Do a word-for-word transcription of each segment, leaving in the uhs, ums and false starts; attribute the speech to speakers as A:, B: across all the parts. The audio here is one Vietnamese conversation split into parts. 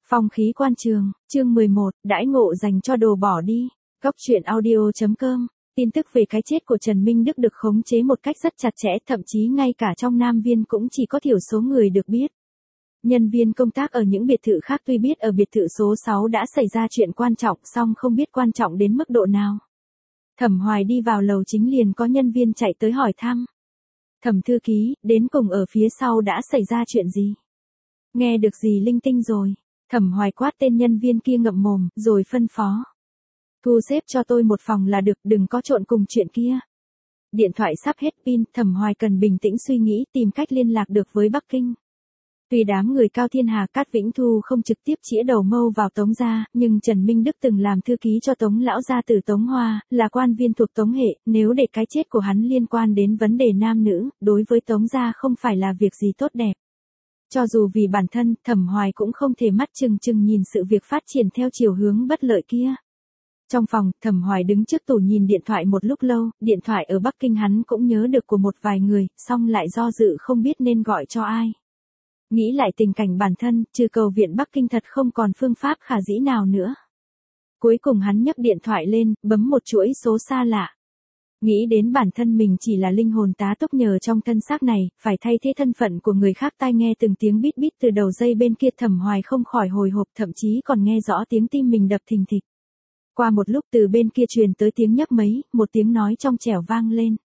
A: Phong khí quan trường, chương mười một, đãi ngộ dành cho đồ bỏ đi. Góc truyện audio chấm com. Tin tức về cái chết của Trần Minh Đức được khống chế một cách rất chặt chẽ, thậm chí ngay cả trong Nam Viên cũng chỉ có thiểu số người được biết. Nhân viên công tác ở những biệt thự khác tuy biết ở biệt thự số sáu đã xảy ra chuyện quan trọng, song không biết quan trọng đến mức độ nào. Thẩm Hoài đi vào lầu chính liền có nhân viên chạy tới hỏi thăm. Thẩm thư ký, đến cùng ở phía sau đã xảy ra chuyện gì? Nghe được gì linh tinh rồi? Thẩm Hoài quát tên nhân viên kia ngậm mồm, rồi phân phó. Thu xếp cho tôi một phòng là được, đừng có trộn cùng chuyện kia. Điện thoại sắp hết pin, Thẩm Hoài cần bình tĩnh suy nghĩ tìm cách liên lạc được với Bắc Kinh. Tuy đám người Cao Thiên Hà Cát Vĩnh Thu không trực tiếp chĩa đầu mâu vào Tống gia, nhưng Trần Minh Đức từng làm thư ký cho Tống lão gia tử Tống Hoa, là quan viên thuộc Tống hệ, nếu để cái chết của hắn liên quan đến vấn đề nam nữ, đối với Tống gia không phải là việc gì tốt đẹp. Cho dù vì bản thân, Thẩm Hoài cũng không thể mắt chừng chừng nhìn sự việc phát triển theo chiều hướng bất lợi kia. Trong phòng, Thẩm Hoài đứng trước tủ nhìn điện thoại một lúc lâu, điện thoại ở Bắc Kinh hắn cũng nhớ được của một vài người, song lại do dự không biết nên gọi cho ai. Nghĩ lại tình cảnh bản thân, trừ cầu viện Bắc Kinh thật không còn phương pháp khả dĩ nào nữa. Cuối cùng hắn nhấc điện thoại lên, bấm một chuỗi số xa lạ. Nghĩ đến bản thân mình chỉ là linh hồn tá túc nhờ trong thân xác này, phải thay thế thân phận của người khác, tai nghe từng tiếng bít bít từ đầu dây bên kia, Thẩm Hoài không khỏi hồi hộp, thậm chí còn nghe rõ tiếng tim mình đập thình thịch. Qua một lúc từ bên kia truyền tới tiếng nhấc máy, một tiếng nói trong trẻo vang lên.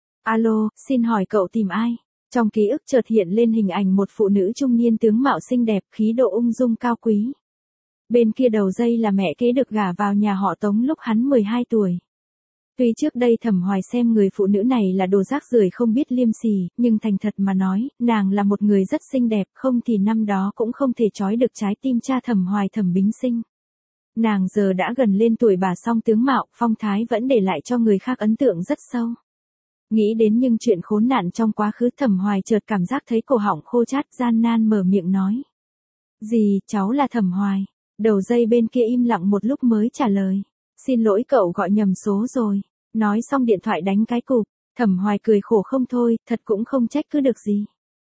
A: Alo, xin hỏi cậu tìm ai? Trong ký ức chợt hiện lên hình ảnh một phụ nữ trung niên tướng mạo xinh đẹp, khí độ ung dung cao quý. Bên kia đầu dây là mẹ kế được gả vào nhà họ Tống lúc hắn mười hai tuổi. Tuy trước đây Thẩm Hoài xem người phụ nữ này là đồ rác rưởi không biết liêm sỉ, nhưng thành thật mà nói, nàng là một người rất xinh đẹp, không thì năm đó cũng không thể trói được trái tim cha Thẩm Hoài Thẩm Bính Sinh. Nàng giờ đã gần lên tuổi bà, song tướng mạo, phong thái vẫn để lại cho người khác ấn tượng rất sâu. Nghĩ đến những chuyện khốn nạn trong quá khứ, Thẩm Hoài chợt cảm giác thấy cổ họng khô chát, gian nan mở miệng nói. Gì, cháu là Thẩm Hoài. Đầu dây bên kia im lặng một lúc mới trả lời. Xin lỗi cậu gọi nhầm số rồi. Nói xong điện thoại đánh cái cụp. Thẩm Hoài cười khổ không thôi, thật cũng không trách cứ được gì.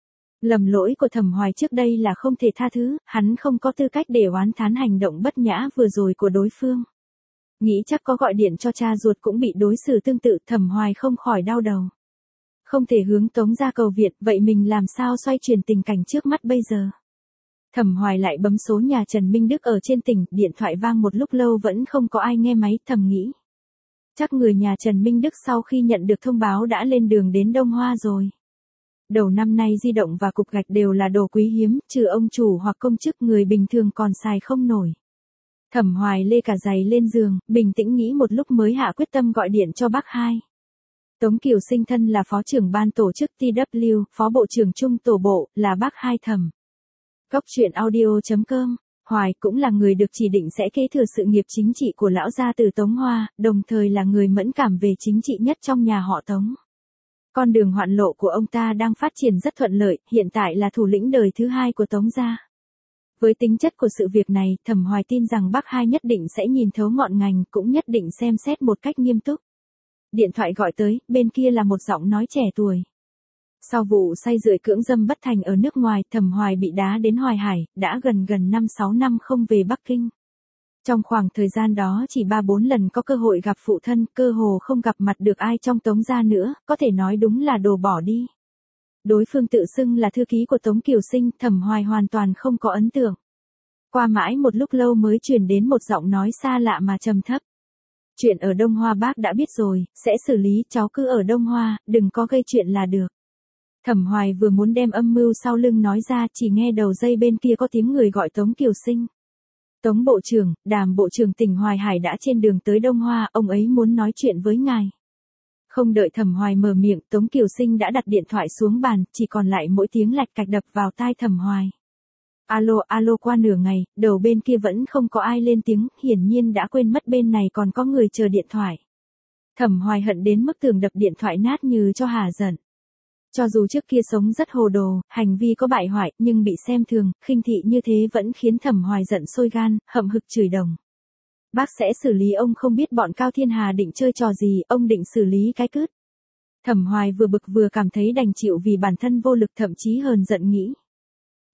A: Lầm lỗi của Thẩm Hoài trước đây là không thể tha thứ, hắn không có tư cách để oán thán hành động bất nhã vừa rồi của đối phương. Nghĩ chắc có gọi điện cho cha ruột cũng bị đối xử tương tự, Thẩm Hoài không khỏi đau đầu. Không thể hướng Tống gia cầu viện, vậy mình làm sao xoay chuyển tình cảnh trước mắt bây giờ? Thẩm Hoài lại bấm số nhà Trần Minh Đức ở trên tỉnh, điện thoại vang một lúc lâu vẫn không có ai nghe máy, thầm nghĩ. Chắc người nhà Trần Minh Đức sau khi nhận được thông báo đã lên đường đến Đông Hoa rồi. Đầu năm nay di động và cục gạch đều là đồ quý hiếm, trừ ông chủ hoặc công chức người bình thường còn xài không nổi. Thẩm Hoài lê cả giày lên giường, bình tĩnh nghĩ một lúc mới hạ quyết tâm gọi điện cho bác hai. Tống Kiều Sinh thân là phó trưởng ban tổ chức tê vê, phó bộ trưởng chung tổ bộ, là bác hai Thẩm. Góc truyện audio chấm com. Hoài cũng là người được chỉ định sẽ kế thừa sự nghiệp chính trị của lão gia từ Tống Hoa, đồng thời là người mẫn cảm về chính trị nhất trong nhà họ Tống. Con đường hoạn lộ của ông ta đang phát triển rất thuận lợi, hiện tại là thủ lĩnh đời thứ hai của Tống gia. Với tính chất của sự việc này, Thẩm Hoài tin rằng bác hai nhất định sẽ nhìn thấu ngọn ngành, cũng nhất định xem xét một cách nghiêm túc. Điện thoại gọi tới, bên kia là một giọng nói trẻ tuổi. Sau vụ say rượu cưỡng dâm bất thành ở nước ngoài, Thẩm Hoài bị đá đến Hoài Hải, đã gần gần năm sáu năm không về Bắc Kinh. Trong khoảng thời gian đó chỉ ba bốn lần có cơ hội gặp phụ thân, cơ hồ không gặp mặt được ai trong Tống gia nữa, có thể nói đúng là đồ bỏ đi. Đối phương tự xưng là thư ký của Tống Kiều Sinh, Thẩm Hoài hoàn toàn không có ấn tượng. Qua mãi một lúc lâu mới truyền đến một giọng nói xa lạ mà trầm thấp. Chuyện ở Đông Hoa bác đã biết rồi, sẽ xử lý, cháu cứ ở Đông Hoa, đừng có gây chuyện là được. Thẩm Hoài vừa muốn đem âm mưu sau lưng nói ra, chỉ nghe đầu dây bên kia có tiếng người gọi Tống Kiều Sinh. Tống Bộ trưởng, Đàm Bộ trưởng tỉnh Hoài Hải đã trên đường tới Đông Hoa, ông ấy muốn nói chuyện với ngài. Không đợi Thẩm Hoài mở miệng, Tống Kiều Sinh đã đặt điện thoại xuống bàn, chỉ còn lại mỗi tiếng lạch cạch đập vào tai Thẩm Hoài. Alo, alo, qua nửa ngày, đầu bên kia vẫn không có ai lên tiếng, hiển nhiên đã quên mất bên này còn có người chờ điện thoại. Thẩm Hoài hận đến mức tường đập điện thoại nát như cho hả giận. Cho dù trước kia sống rất hồ đồ, hành vi có bại hoại, nhưng bị xem thường, khinh thị như thế vẫn khiến Thẩm Hoài giận sôi gan, hậm hực chửi đồng. Bác sẽ xử lý ông, không biết bọn Cao Thiên Hà định chơi trò gì, ông định xử lý cái cứt. Thẩm Hoài vừa bực vừa cảm thấy đành chịu vì bản thân vô lực, thậm chí hờn giận nghĩ.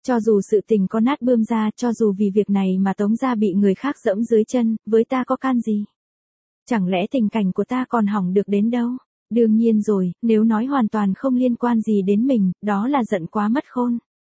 A: Cho dù sự tình có nát bươm ra, cho dù vì việc này mà Tống gia bị người khác dẫm dưới chân, với ta có can gì? Chẳng lẽ tình cảnh của ta còn hỏng được đến đâu? Đương nhiên rồi, nếu nói hoàn toàn không liên quan gì đến mình, đó là giận quá mất khôn.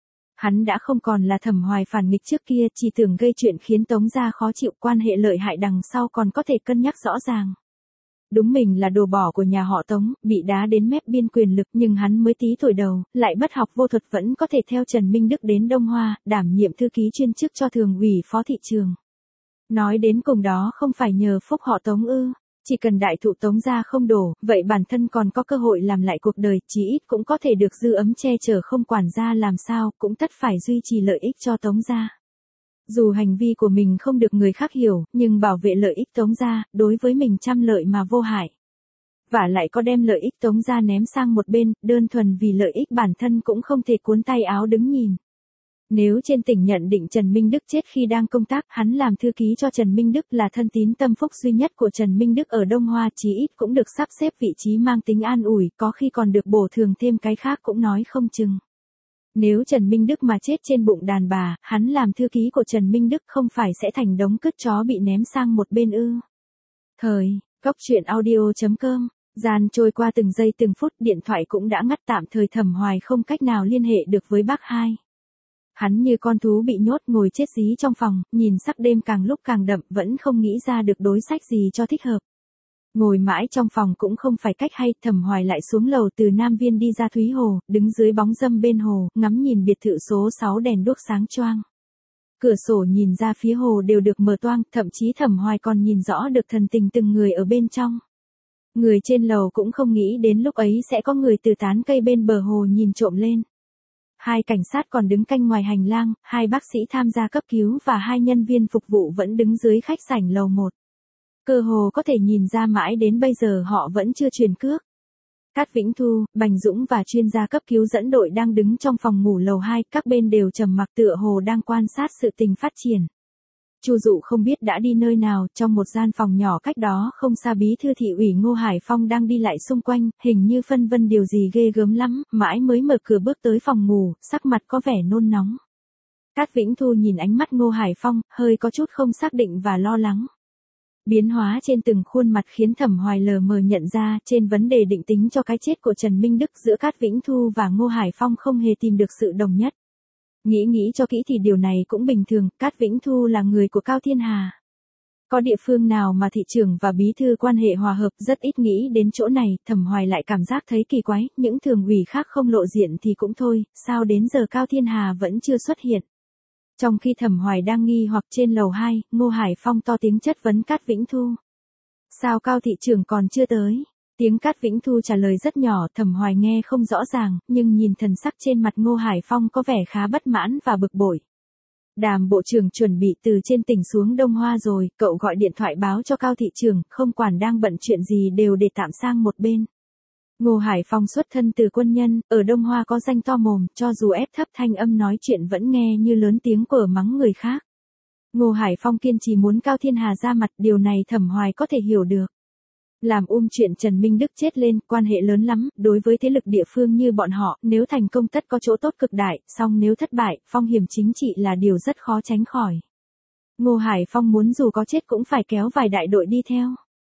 A: Hắn đã không còn là Thẩm Hoài phản nghịch trước kia, chỉ tưởng gây chuyện khiến Tống gia khó chịu, quan hệ lợi hại đằng sau còn có thể cân nhắc rõ ràng. Đúng mình là đồ bỏ của nhà họ Tống, bị đá đến mép biên quyền lực, nhưng hắn mới tí tuổi đầu, lại bất học vô thuật vẫn có thể theo Trần Minh Đức đến Đông Hoa, đảm nhiệm thư ký chuyên chức cho thường ủy phó thị trường. Nói đến cùng đó không phải nhờ phúc họ Tống ư, chỉ cần đại thụ Tống gia không đổ, vậy bản thân còn có cơ hội làm lại cuộc đời, chí ít cũng có thể được dư ấm che chở, không quản gia làm sao, cũng tất phải duy trì lợi ích cho Tống gia. Dù hành vi của mình không được người khác hiểu, nhưng bảo vệ lợi ích Tống gia, đối với mình trăm lợi mà vô hại. Và lại có đem lợi ích Tống gia ném sang một bên, đơn thuần vì lợi ích bản thân cũng không thể cuốn tay áo đứng nhìn. Nếu trên tỉnh nhận định Trần Minh Đức chết khi đang công tác, hắn làm thư ký cho Trần Minh Đức là thân tín tâm phúc duy nhất của Trần Minh Đức ở Đông Hoa, chí ít cũng được sắp xếp vị trí mang tính an ủi, có khi còn được bổ thường thêm cái khác cũng nói không chừng. Nếu Trần Minh Đức mà chết trên bụng đàn bà, hắn làm thư ký của Trần Minh Đức không phải sẽ thành đống cứt chó bị ném sang một bên ư? Thời, góc truyện audio chấm com, gian trôi qua từng giây từng phút, điện thoại cũng đã ngắt tạm thời, Thẩm Hoài không cách nào liên hệ được với bác hai. Hắn như con thú bị nhốt ngồi chết dí trong phòng, nhìn sắc đêm càng lúc càng đậm, vẫn không nghĩ ra được đối sách gì cho thích hợp. Ngồi mãi trong phòng cũng không phải cách hay, Thẩm Hoài lại xuống lầu từ Nam Viên đi ra Thúy Hồ, đứng dưới bóng râm bên hồ, ngắm nhìn biệt thự số sáu đèn đuốc sáng choang. Cửa sổ nhìn ra phía hồ đều được mở toang, thậm chí Thẩm Hoài còn nhìn rõ được thần tình từng người ở bên trong. Người trên lầu cũng không nghĩ đến lúc ấy sẽ có người từ tán cây bên bờ hồ nhìn trộm lên. Hai cảnh sát còn đứng canh ngoài hành lang, hai bác sĩ tham gia cấp cứu và hai nhân viên phục vụ vẫn đứng dưới khách sảnh lầu một. Cơ hồ có thể nhìn ra mãi đến bây giờ họ vẫn chưa chuyển cước. Cát Vĩnh Thu, Bành Dũng và chuyên gia cấp cứu dẫn đội đang đứng trong phòng ngủ lầu hai, các bên đều trầm mặc tựa hồ đang quan sát sự tình phát triển. Chu Dụ không biết đã đi nơi nào, trong một gian phòng nhỏ cách đó không xa bí thư thị ủy Ngô Hải Phong đang đi lại xung quanh, hình như phân vân điều gì ghê gớm lắm, mãi mới mở cửa bước tới phòng ngủ, sắc mặt có vẻ nôn nóng. Cát Vĩnh Thu nhìn ánh mắt Ngô Hải Phong, hơi có chút không xác định và lo lắng. Biến hóa trên từng khuôn mặt khiến Thẩm Hoài lờ mờ nhận ra, trên vấn đề định tính cho cái chết của Trần Minh Đức giữa Cát Vĩnh Thu và Ngô Hải Phong không hề tìm được sự đồng nhất. Nghĩ nghĩ cho kỹ thì điều này cũng bình thường, Cát Vĩnh Thu là người của Cao Thiên Hà. Có địa phương nào mà thị trưởng và bí thư quan hệ hòa hợp, rất ít nghĩ đến chỗ này, Thẩm Hoài lại cảm giác thấy kỳ quái, những thường ủy khác không lộ diện thì cũng thôi, sao đến giờ Cao Thiên Hà vẫn chưa xuất hiện. Trong khi Thẩm Hoài đang nghi hoặc trên lầu hai, Ngô Hải Phong to tiếng chất vấn Cát Vĩnh Thu. Sao Cao thị trưởng còn chưa tới? Tiếng Cát Vĩnh Thu trả lời rất nhỏ, Thẩm Hoài nghe không rõ ràng, nhưng nhìn thần sắc trên mặt Ngô Hải Phong có vẻ khá bất mãn và bực bội. Đàm bộ trưởng chuẩn bị từ trên tỉnh xuống Đông Hoa rồi, cậu gọi điện thoại báo cho Cao thị trưởng, không quản đang bận chuyện gì đều để tạm sang một bên. Ngô Hải Phong xuất thân từ quân nhân, ở Đông Hoa có danh to mồm, cho dù ép thấp thanh âm nói chuyện vẫn nghe như lớn tiếng quở mắng người khác. Ngô Hải Phong kiên trì muốn Cao Thiên Hà ra mặt, điều này Thẩm Hoài có thể hiểu được. Làm um chuyện Trần Minh Đức chết lên, quan hệ lớn lắm, đối với thế lực địa phương như bọn họ, nếu thành công tất có chỗ tốt cực đại, song nếu thất bại, phong hiểm chính trị là điều rất khó tránh khỏi. Ngô Hải Phong muốn dù có chết cũng phải kéo vài đại đội đi theo.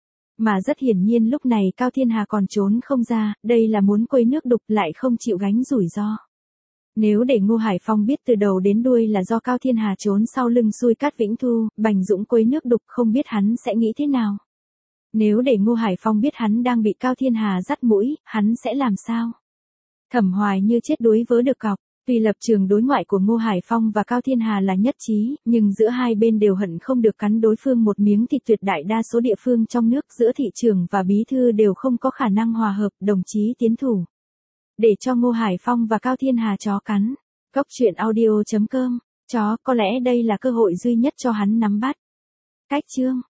A: Mà rất hiển nhiên lúc này Cao Thiên Hà còn trốn không ra, đây là muốn quấy nước đục lại không chịu gánh rủi ro. Nếu để Ngô Hải Phong biết từ đầu đến đuôi là do Cao Thiên Hà trốn sau lưng xui Cát Vĩnh Thu, Bành Dũng quấy nước đục, không biết hắn sẽ nghĩ thế nào. Nếu để Ngô Hải Phong biết hắn đang bị Cao Thiên Hà dắt mũi, hắn sẽ làm sao? Thẩm Hoài như chết đuối vớ được cọc. Tuy lập trường đối ngoại của Ngô Hải Phong và Cao Thiên Hà là nhất trí, nhưng giữa hai bên đều hận không được cắn đối phương một miếng thịt, tuyệt đại đa số địa phương trong nước giữa thị trường và bí thư đều không có khả năng hòa hợp, đồng chí tiến thủ. Để cho Ngô Hải Phong và Cao Thiên Hà chó cắn. Góc truyện audio chấm com, chó, có lẽ đây là cơ hội duy nhất cho hắn nắm bắt. Cách chương.